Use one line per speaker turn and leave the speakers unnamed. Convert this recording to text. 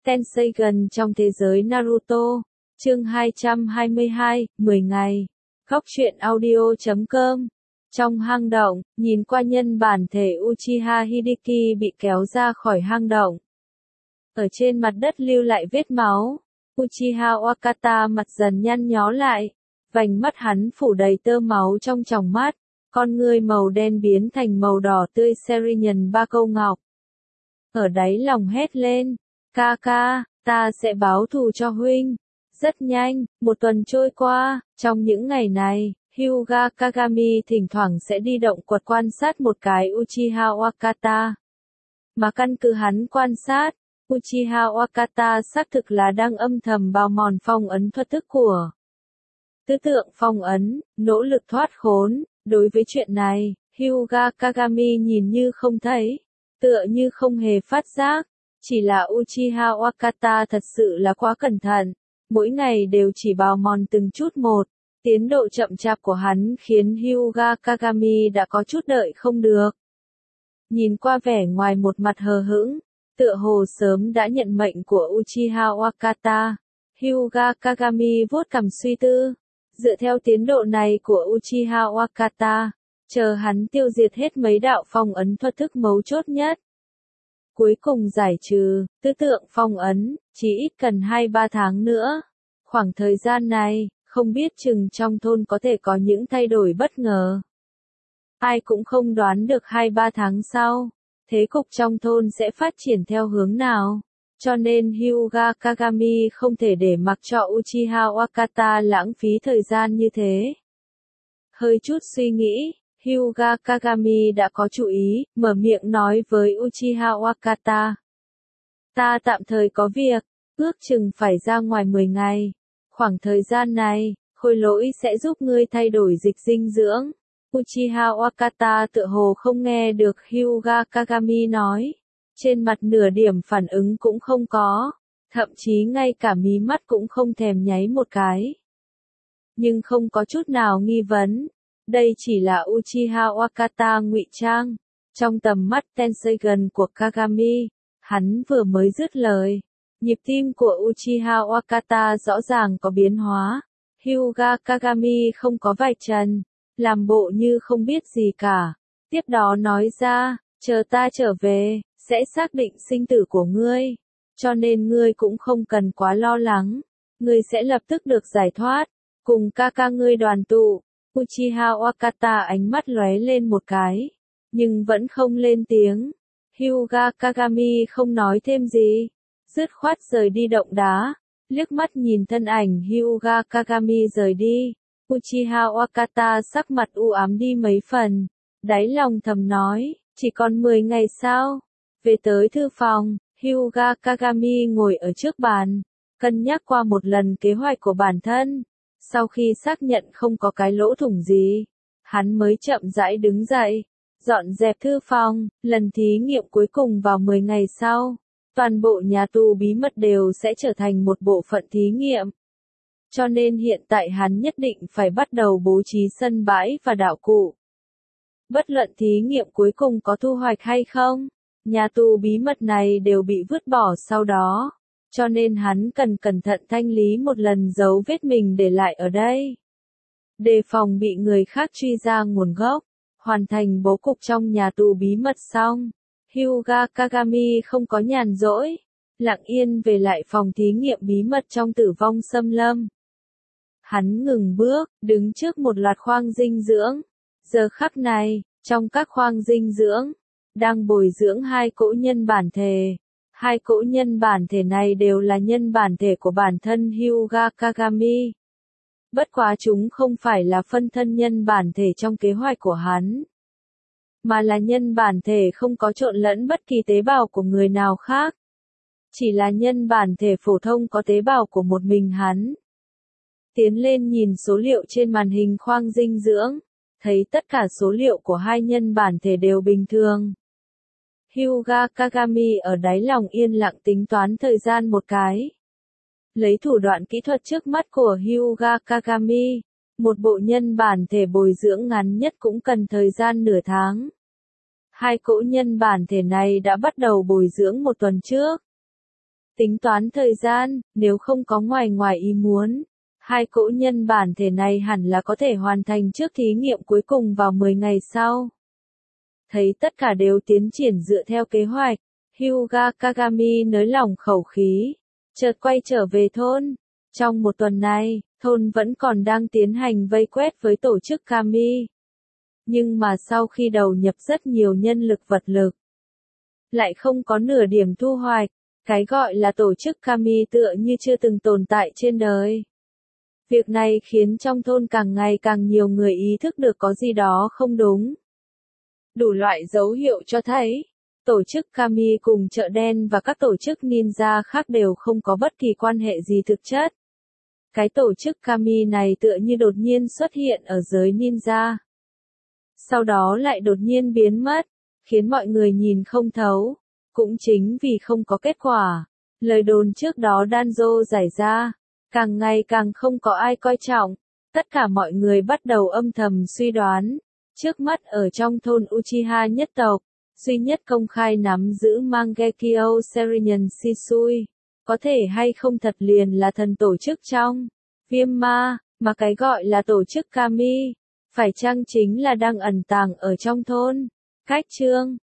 Tenseigan trong thế giới Naruto. Chương 222, 10 ngày. Góc truyện audio.com. Trong hang động, nhìn qua nhân bản thể Uchiha Hideki bị kéo ra khỏi hang động. Ở trên mặt đất lưu lại vết máu. Uchiha Wakata mặt dần nhăn nhó lại. Vành mắt hắn phủ đầy tơ máu trong tròng mắt. Con ngươi màu đen biến thành màu đỏ tươi Serenian ba câu ngọc. Ở đáy lòng hét lên. Ca, ta sẽ báo thù cho huynh. Rất nhanh, một tuần trôi qua, trong những ngày này, Hyuga Kagami thỉnh thoảng sẽ đi động quật quan sát một cái Uchiha Wakata. Mà căn cứ hắn quan sát, Uchiha Wakata xác thực là đang âm thầm bào mòn phong ấn thuật thức của tứ tượng phong ấn, nỗ lực thoát khốn. Đối với chuyện này, Hyuga Kagami nhìn như không thấy, tựa như không hề phát giác. Chỉ là Uchiha Wakata thật sự là quá cẩn thận, mỗi ngày đều chỉ bào mòn từng chút một. Tiến độ chậm chạp của hắn khiến Hyuga Kagami đã có chút đợi không được. Nhìn qua vẻ ngoài một mặt hờ hững, tựa hồ sớm đã nhận mệnh của Uchiha Wakata, Hyuga Kagami vuốt cằm suy tư. Dựa theo tiến độ này của Uchiha Wakata, chờ hắn tiêu diệt hết mấy đạo phong ấn thuật thức mấu chốt nhất. Cuối cùng giải trừ, tứ tượng phong ấn, chỉ ít cần 2-3 tháng nữa. Khoảng thời gian này, không biết chừng trong thôn có thể có những thay đổi bất ngờ. Ai cũng không đoán được 2-3 tháng sau, thế cục trong thôn sẽ phát triển theo hướng nào. Cho nên Hyuga Kagami không thể để mặc cho Uchiha Wakata lãng phí thời gian như thế. Hơi chút suy nghĩ, Hyuga Kagami đã có chủ ý, mở miệng nói với Uchiha Wakata. Ta tạm thời có việc, ước chừng phải ra ngoài 10 ngày. Khoảng thời gian này, khôi lỗi sẽ giúp ngươi thay đổi dịch dinh dưỡng. Uchiha Wakata tựa hồ không nghe được Hyuga Kagami nói. Trên mặt nửa điểm phản ứng cũng không có, thậm chí ngay cả mí mắt cũng không thèm nháy một cái. Nhưng không có chút nào nghi vấn. Đây chỉ là Uchiha Wakata ngụy trang. Trong tầm mắt Tenseigan của Kagami, hắn vừa mới dứt lời. Nhịp tim của Uchiha Wakata rõ ràng có biến hóa. Hyuga Kagami không có vạch trần, làm bộ như không biết gì cả. Tiếp đó nói ra, chờ ta trở về, sẽ xác định sinh tử của ngươi. Cho nên ngươi cũng không cần quá lo lắng. Ngươi sẽ lập tức được giải thoát, cùng ca ngươi đoàn tụ. Uchiha Wakata ánh mắt lóe lên một cái, nhưng vẫn không lên tiếng. Hyuga Kagami không nói thêm gì, dứt khoát rời đi động đá, liếc mắt nhìn thân ảnh Hyuga Kagami rời đi. Uchiha Wakata sắc mặt u ám đi mấy phần, đáy lòng thầm nói, chỉ còn 10 ngày sao? Về tới thư phòng, Hyuga Kagami ngồi ở trước bàn, cân nhắc qua một lần kế hoạch của bản thân. Sau khi xác nhận không có cái lỗ thủng gì, hắn mới chậm rãi đứng dậy, dọn dẹp thư phòng. Lần thí nghiệm cuối cùng vào 10 ngày sau, toàn bộ nhà tù bí mật đều sẽ trở thành một bộ phận thí nghiệm. Cho nên hiện tại hắn nhất định phải bắt đầu bố trí sân bãi và đạo cụ. Bất luận thí nghiệm cuối cùng có thu hoạch hay không, nhà tù bí mật này đều bị vứt bỏ sau đó. Cho nên hắn cần cẩn thận thanh lý một lần dấu vết mình để lại ở đây. Đề phòng bị người khác truy ra nguồn gốc, hoàn thành bố cục trong nhà tù bí mật xong. Hyuga Kagami không có nhàn rỗi, lặng yên về lại phòng thí nghiệm bí mật trong Tử Vong Xâm Lâm. Hắn ngừng bước, đứng trước một loạt khoang dinh dưỡng. Giờ khắc này, trong các khoang dinh dưỡng, đang bồi dưỡng 2 cỗ nhân bản thể. 2 cỗ nhân bản thể này đều là nhân bản thể của bản thân Hyuga Kagami. Bất quá chúng không phải là phân thân nhân bản thể trong kế hoạch của hắn, mà là nhân bản thể không có trộn lẫn bất kỳ tế bào của người nào khác. Chỉ là nhân bản thể phổ thông có tế bào của một mình hắn. Tiến lên nhìn số liệu trên màn hình khoang dinh dưỡng, thấy tất cả số liệu của 2 nhân bản thể đều bình thường. Hyuga Kagami ở đáy lòng yên lặng tính toán thời gian một cái. Lấy thủ đoạn kỹ thuật trước mắt của Hyuga Kagami, một bộ nhân bản thể bồi dưỡng ngắn nhất cũng cần thời gian nửa tháng. 2 cỗ nhân bản thể này đã bắt đầu bồi dưỡng một tuần trước. Tính toán thời gian, nếu không có ngoài ý muốn, hai cỗ nhân bản thể này hẳn là có thể hoàn thành trước thí nghiệm cuối cùng vào 10 ngày sau. Thấy tất cả đều tiến triển dựa theo kế hoạch, Hyuga Kagami nới lỏng khẩu khí, chợt quay trở về thôn. Trong một tuần này, thôn vẫn còn đang tiến hành vây quét với tổ chức Kami. Nhưng mà sau khi đầu nhập rất nhiều nhân lực vật lực, lại không có nửa điểm thu hoạch. Cái gọi là tổ chức Kami tựa như chưa từng tồn tại trên đời. Việc này khiến trong thôn càng ngày càng nhiều người ý thức được có gì đó không đúng. Đủ loại dấu hiệu cho thấy, tổ chức Kami cùng chợ đen và các tổ chức ninja khác đều không có bất kỳ quan hệ gì thực chất. Cái tổ chức Kami này tựa như đột nhiên xuất hiện ở giới ninja. Sau đó lại đột nhiên biến mất, khiến mọi người nhìn không thấu. Cũng chính vì không có kết quả, lời đồn trước đó Danzo giải ra, càng ngày càng không có ai coi trọng. Tất cả mọi người bắt đầu âm thầm suy đoán, trước mắt ở trong thôn Uchiha nhất tộc, duy nhất công khai nắm giữ Mangekyo Serinin Shisui, có thể hay không thật liền là thần tổ chức trong Viêm Ma, mà cái gọi là tổ chức Kami, phải chăng chính là đang ẩn tàng ở trong thôn. Cách chương